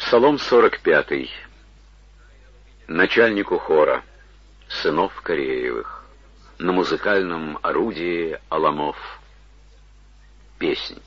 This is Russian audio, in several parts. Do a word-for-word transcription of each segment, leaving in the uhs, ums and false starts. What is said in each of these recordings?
Псалом сорок пятый. Начальнику хора, сынов Кореевых, на музыкальном орудии аламов. Песнь.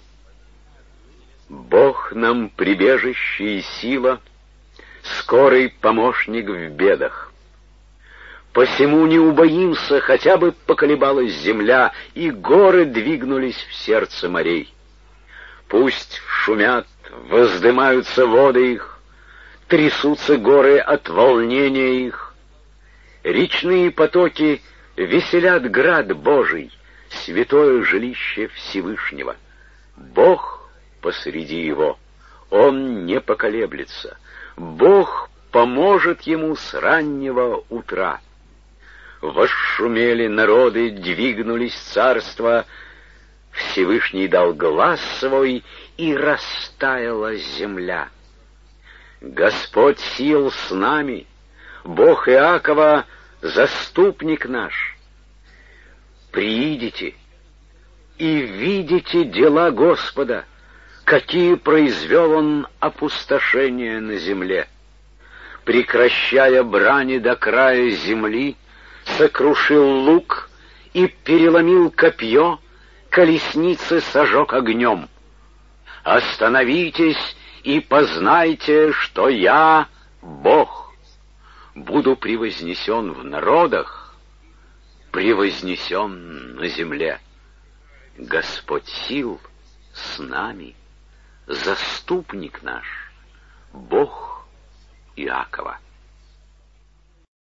Бог нам прибежище и сила, скорый помощник в бедах. Посему не убоимся, хотя бы поколебалась земля, и горы двигнулись в сердце морей. Пусть шумят, воздымаются воды их, трясутся горы от волнения их. Речные потоки веселят град Божий, святое жилище Всевышнего. Бог посреди его, он не поколеблется. Бог поможет ему с раннего утра. Восшумели народы, двигнулись царства, Всевышний дал глас свой, и растаяла земля. Господь сил с нами, Бог Иакова, заступник наш. Приидите и видите дела Господа, какие произвел Он опустошения на земле. Прекращая брани до края земли, сокрушил лук и переломил копье, колесницы сожег огнем. Остановитесь и познайте, что я Бог. Буду превознесен в народах, превознесен на земле. Господь сил с нами, заступник наш, Бог Иакова.